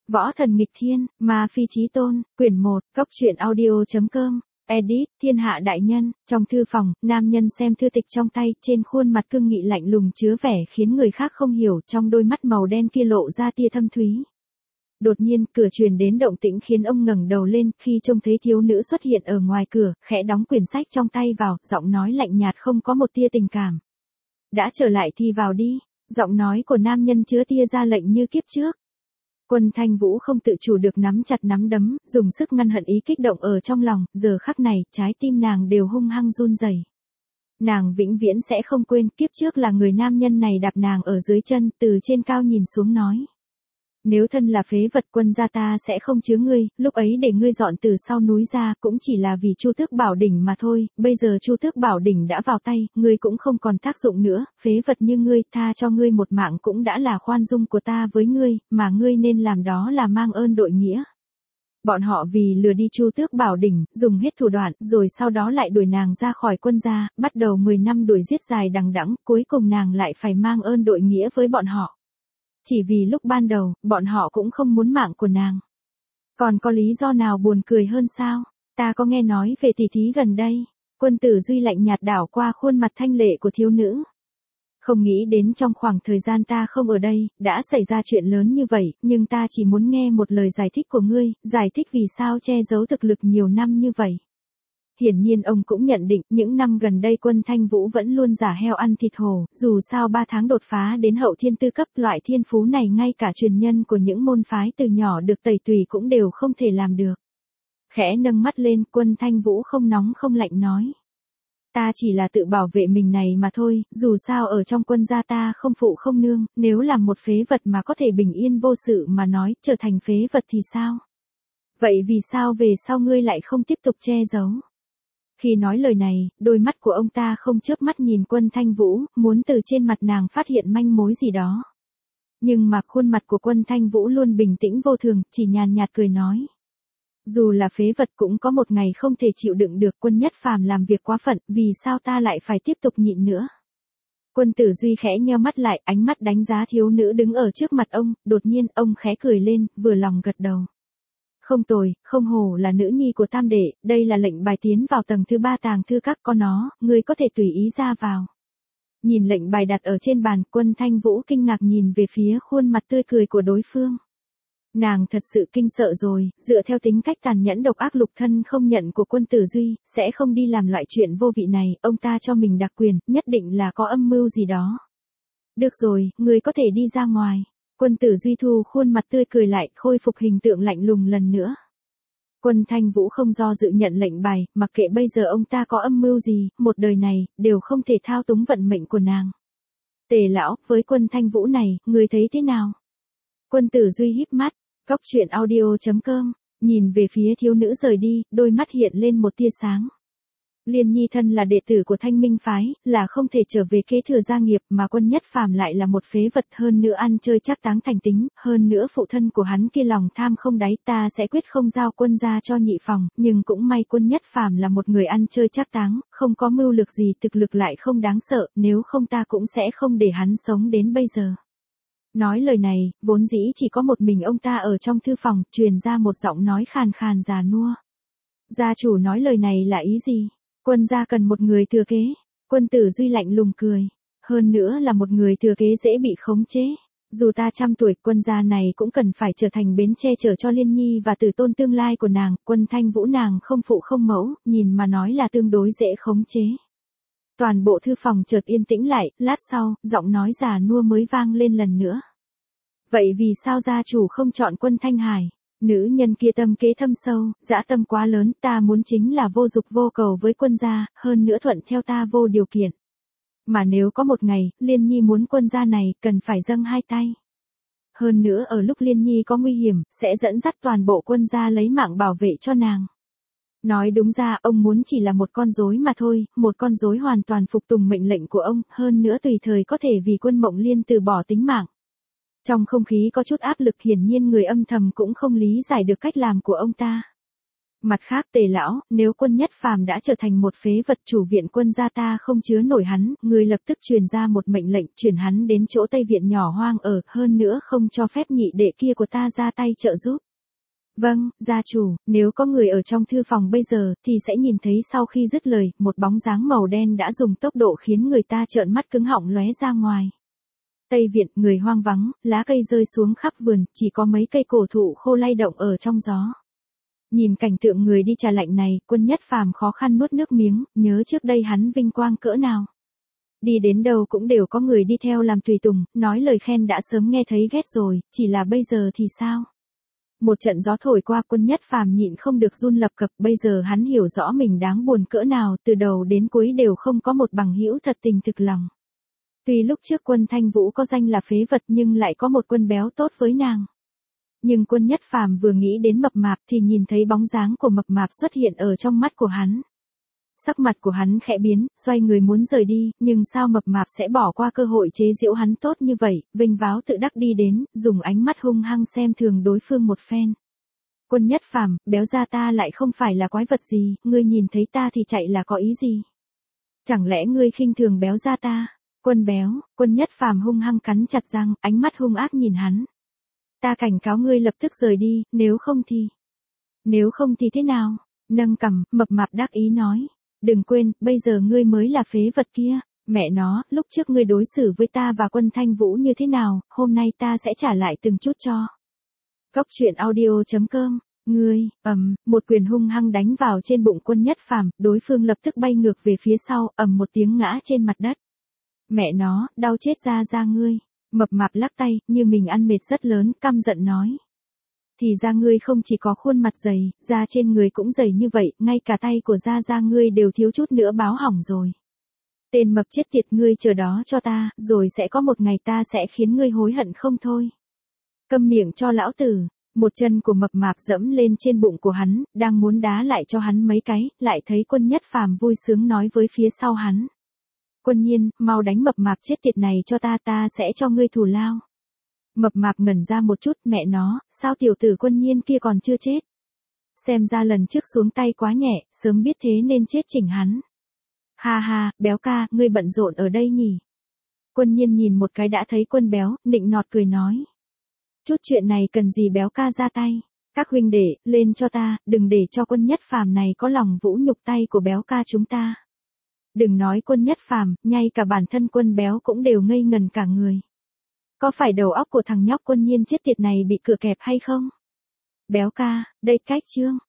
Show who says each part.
Speaker 1: Võ thần nghịch thiên, ma phi chí tôn, quyển 1, Cốc truyện audio.com, edit, thiên hạ đại nhân. Trong thư phòng, nam nhân xem thư tịch trong tay, trên khuôn mặt cương nghị lạnh lùng chứa vẻ khiến người khác không hiểu, trong đôi mắt màu đen kia lộ ra tia thâm thúy. Đột nhiên, cửa truyền đến động tĩnh khiến ông ngẩng đầu lên, khi trông thấy thiếu nữ xuất hiện ở ngoài cửa, khẽ đóng quyển sách trong tay vào, giọng nói lạnh nhạt không có một tia tình cảm. Đã trở lại thì vào đi, giọng nói của nam nhân chứa tia ra lệnh như kiếp trước. Quân Thanh Vũ không tự chủ được nắm chặt nắm đấm, dùng sức ngăn hận ý kích động ở trong lòng, giờ khắc này, trái tim nàng đều hung hăng run rẩy. Nàng vĩnh viễn sẽ không quên, kiếp trước là người nam nhân này đạp nàng ở dưới chân, từ trên cao nhìn xuống nói. Nếu thân là phế vật, quân gia ta sẽ không chứa ngươi, lúc ấy để ngươi dọn từ sau núi ra, cũng chỉ là vì Chu Tước Bảo Đỉnh mà thôi, bây giờ Chu Tước Bảo Đỉnh đã vào tay, ngươi cũng không còn tác dụng nữa, phế vật như ngươi, tha cho ngươi một mạng cũng đã là khoan dung của ta với ngươi, mà ngươi nên làm đó là mang ơn đội nghĩa. Bọn họ vì lừa đi Chu Tước Bảo Đỉnh, dùng hết thủ đoạn, rồi sau đó lại đuổi nàng ra khỏi quân gia, bắt đầu 10 năm đuổi giết dài đằng đẵng, cuối cùng nàng lại phải mang ơn đội nghĩa với bọn họ. Chỉ vì lúc ban đầu, bọn họ cũng không muốn mạng của nàng. Còn có lý do nào buồn cười hơn sao? Ta có nghe nói về tỷ thí gần đây. Quân Tử Duy lạnh nhạt đảo qua khuôn mặt thanh lệ của thiếu nữ. Không nghĩ đến trong khoảng thời gian ta không ở đây, đã xảy ra chuyện lớn như vậy, nhưng ta chỉ muốn nghe một lời giải thích của ngươi, giải thích vì sao che giấu thực lực nhiều năm như vậy. Hiển nhiên ông cũng nhận định, những năm gần đây Quân Thanh Vũ vẫn luôn giả heo ăn thịt hổ, dù sao 3 tháng đột phá đến hậu thiên tư cấp, loại thiên phú này ngay cả truyền nhân của những môn phái từ nhỏ được tẩy tùy cũng đều không thể làm được. Khẽ nâng mắt lên, Quân Thanh Vũ không nóng không lạnh nói. Ta chỉ là tự bảo vệ mình này mà thôi, dù sao ở trong quân gia ta không phụ không nương, nếu làm một phế vật mà có thể bình yên vô sự mà nói, trở thành phế vật thì sao? Vậy vì sao về sau ngươi lại không tiếp tục che giấu? Khi nói lời này, đôi mắt của ông ta không chớp mắt nhìn Quân Thanh Vũ, muốn từ trên mặt nàng phát hiện manh mối gì đó. Nhưng mà khuôn mặt của Quân Thanh Vũ luôn bình tĩnh vô thường, chỉ nhàn nhạt cười nói. Dù là phế vật cũng có một ngày không thể chịu đựng được, Quân Nhất Phàm làm việc quá phận, vì sao ta lại phải tiếp tục nhịn nữa? Quân Tử Duy khẽ nheo mắt lại, ánh mắt đánh giá thiếu nữ đứng ở trước mặt ông, đột nhiên ông khẽ cười lên, vừa lòng gật đầu. Không tồi, không hổ là nữ nhi của tam đệ, đây là lệnh bài tiến vào tầng thứ 3 tàng thư các, có nó, ngươi có thể tùy ý ra vào. Nhìn lệnh bài đặt ở trên bàn, Quân Thanh Vũ kinh ngạc nhìn về phía khuôn mặt tươi cười của đối phương. Nàng thật sự kinh sợ rồi, dựa theo tính cách tàn nhẫn độc ác lục thân không nhận của Quân Tử Duy, sẽ không đi làm loại chuyện vô vị này, ông ta cho mình đặc quyền, nhất định là có âm mưu gì đó. Được rồi, ngươi có thể đi ra ngoài. Quân Tử Duy thu khuôn mặt tươi cười lại, khôi phục hình tượng lạnh lùng lần nữa. Quân Thanh Vũ không do dự nhận lệnh bài, mặc kệ bây giờ ông ta có âm mưu gì, một đời này, đều không thể thao túng vận mệnh của nàng. Tề lão, với Quân Thanh Vũ này, người thấy thế nào? Quân Tử Duy híp mắt, Cốc truyện audio.com, nhìn về phía thiếu nữ rời đi, đôi mắt hiện lên một tia sáng. Liên Nhi thân là đệ tử của Thanh Minh phái, là không thể trở về kế thừa gia nghiệp, mà Quân Nhất Phàm lại là một phế vật, hơn nữa ăn chơi trác táng thành tính, hơn nữa phụ thân của hắn kia lòng tham không đáy, ta sẽ quyết không giao Quân gia cho nhị phòng, nhưng cũng may Quân Nhất Phàm là một người ăn chơi trác táng, không có mưu lược gì, thực lực lại không đáng sợ, nếu không ta cũng sẽ không để hắn sống đến bây giờ. Nói lời này, vốn dĩ chỉ có một mình ông ta ở trong thư phòng, truyền ra một giọng nói khàn khàn già nua. Gia chủ nói lời này là ý gì? Quân gia cần một người thừa kế. Quân Tử Duy lạnh lùng cười. Hơn nữa là một người thừa kế dễ bị khống chế. Dù ta trăm tuổi, Quân gia này cũng cần phải trở thành bến che chở cho Liên Nhi và tử tôn tương lai của nàng. Quân Thanh Vũ nàng không phụ không mẫu, nhìn mà nói là tương đối dễ khống chế. Toàn bộ thư phòng chợt yên tĩnh lại, lát sau, giọng nói già nua mới vang lên lần nữa. Vậy vì sao gia chủ không chọn Quân Thanh Hải? Nữ nhân kia tâm kế thâm sâu, dã tâm quá lớn, ta muốn chính là vô dục vô cầu với Quân gia, hơn nữa thuận theo ta vô điều kiện. Mà nếu có một ngày, Liên Nhi muốn Quân gia này, cần phải dâng hai tay. Hơn nữa ở lúc Liên Nhi có nguy hiểm, sẽ dẫn dắt toàn bộ Quân gia lấy mạng bảo vệ cho nàng. Nói đúng ra, ông muốn chỉ là một con rối mà thôi, một con rối hoàn toàn phục tùng mệnh lệnh của ông, hơn nữa tùy thời có thể vì Quân Mộng Liên từ bỏ tính mạng. Trong không khí có chút áp lực, hiển nhiên người âm thầm cũng không lý giải được cách làm của ông ta. Mặt khác Tề lão, nếu Quân Nhất Phàm đã trở thành một phế vật, chủ viện Quân gia ta không chứa nổi hắn, người lập tức truyền ra một mệnh lệnh chuyển hắn đến chỗ Tây viện nhỏ hoang ở, hơn nữa không cho phép nhị đệ kia của ta ra tay trợ giúp. Vâng, gia chủ, nếu có người ở trong thư phòng bây giờ, thì sẽ nhìn thấy sau khi dứt lời, một bóng dáng màu đen đã dùng tốc độ khiến người ta trợn mắt cứng họng lóe ra ngoài. Tây viện, người hoang vắng, lá cây rơi xuống khắp vườn, chỉ có mấy cây cổ thụ khô lay động ở trong gió. Nhìn cảnh tượng người đi trà lạnh này, Quân Nhất Phàm khó khăn nuốt nước miếng, nhớ trước đây hắn vinh quang cỡ nào. Đi đến đâu cũng đều có người đi theo làm tùy tùng, nói lời khen đã sớm nghe thấy ghét rồi, chỉ là bây giờ thì sao? Một trận gió thổi qua, Quân Nhất Phàm nhịn không được run lập cập, bây giờ hắn hiểu rõ mình đáng buồn cỡ nào, từ đầu đến cuối đều không có một bằng hữu thật tình thực lòng. Tuy lúc trước Quân Thanh Vũ có danh là phế vật nhưng lại có một Quân béo tốt với nàng. Nhưng Quân Nhất Phàm vừa nghĩ đến mập mạp thì nhìn thấy bóng dáng của mập mạp xuất hiện ở trong mắt của hắn. Sắc mặt của hắn khẽ biến, xoay người muốn rời đi, nhưng sao mập mạp sẽ bỏ qua cơ hội chế giễu hắn tốt như vậy, vênh váo tự đắc đi đến, dùng ánh mắt hung hăng xem thường đối phương một phen. Quân Nhất Phàm, béo ra ta lại không phải là quái vật gì, ngươi nhìn thấy ta thì chạy là có ý gì? Chẳng lẽ ngươi khinh thường béo ra ta? Quân béo, Quân Nhất Phàm hung hăng cắn chặt răng, ánh mắt hung ác nhìn hắn. Ta cảnh cáo ngươi lập tức rời đi, nếu không thì thế nào? Nâng cằm, mập mạp đắc ý nói. Đừng quên, bây giờ ngươi mới là phế vật kia, mẹ nó, lúc trước ngươi đối xử với ta và Quân Thanh Vũ như thế nào, hôm nay ta sẽ trả lại từng chút cho. Cốc truyện audio.com, một quyền hung hăng đánh vào trên bụng Quân Nhất Phàm, đối phương lập tức bay ngược về phía sau, một tiếng ngã trên mặt đất. Mẹ nó, đau chết ra ngươi. Mập mạp lắc tay, như mình ăn mệt rất lớn, căm giận nói. Thì ra ngươi không chỉ có khuôn mặt dày, da trên người cũng dày như vậy, ngay cả tay của da ngươi đều thiếu chút nữa báo hỏng rồi. Tên mập chết tiệt, ngươi chờ đó cho ta, rồi sẽ có một ngày ta sẽ khiến ngươi hối hận không thôi. Câm miệng cho lão tử. Một chân của mập mạp dẫm lên trên bụng của hắn, đang muốn đá lại cho hắn mấy cái, lại thấy Quân Nhất Phàm vui sướng nói với phía sau hắn. Quân Nhiên, mau đánh mập mạp chết tiệt này cho ta sẽ cho ngươi thù lao. Mập mạp ngẩn ra một chút, mẹ nó, sao tiểu tử Quân Nhiên kia còn chưa chết? Xem ra lần trước xuống tay quá nhẹ, sớm biết thế nên chết chỉnh hắn. Ha ha, béo ca, ngươi bận rộn ở đây nhỉ? Quân Nhiên nhìn một cái đã thấy Quân béo, nịnh nọt cười nói. Chút chuyện này cần gì béo ca ra tay? Các huynh đệ, lên cho ta, đừng để cho Quân Nhất Phàm này có lòng vũ nhục tay của béo ca chúng ta. Đừng nói Quân Nhất Phàm, ngay cả bản thân Quân béo cũng đều ngây ngần cả người. Có phải đầu óc của thằng nhóc Quân Nhiên chết tiệt này bị cửa kẹp hay không? Béo ca, đây cách chương.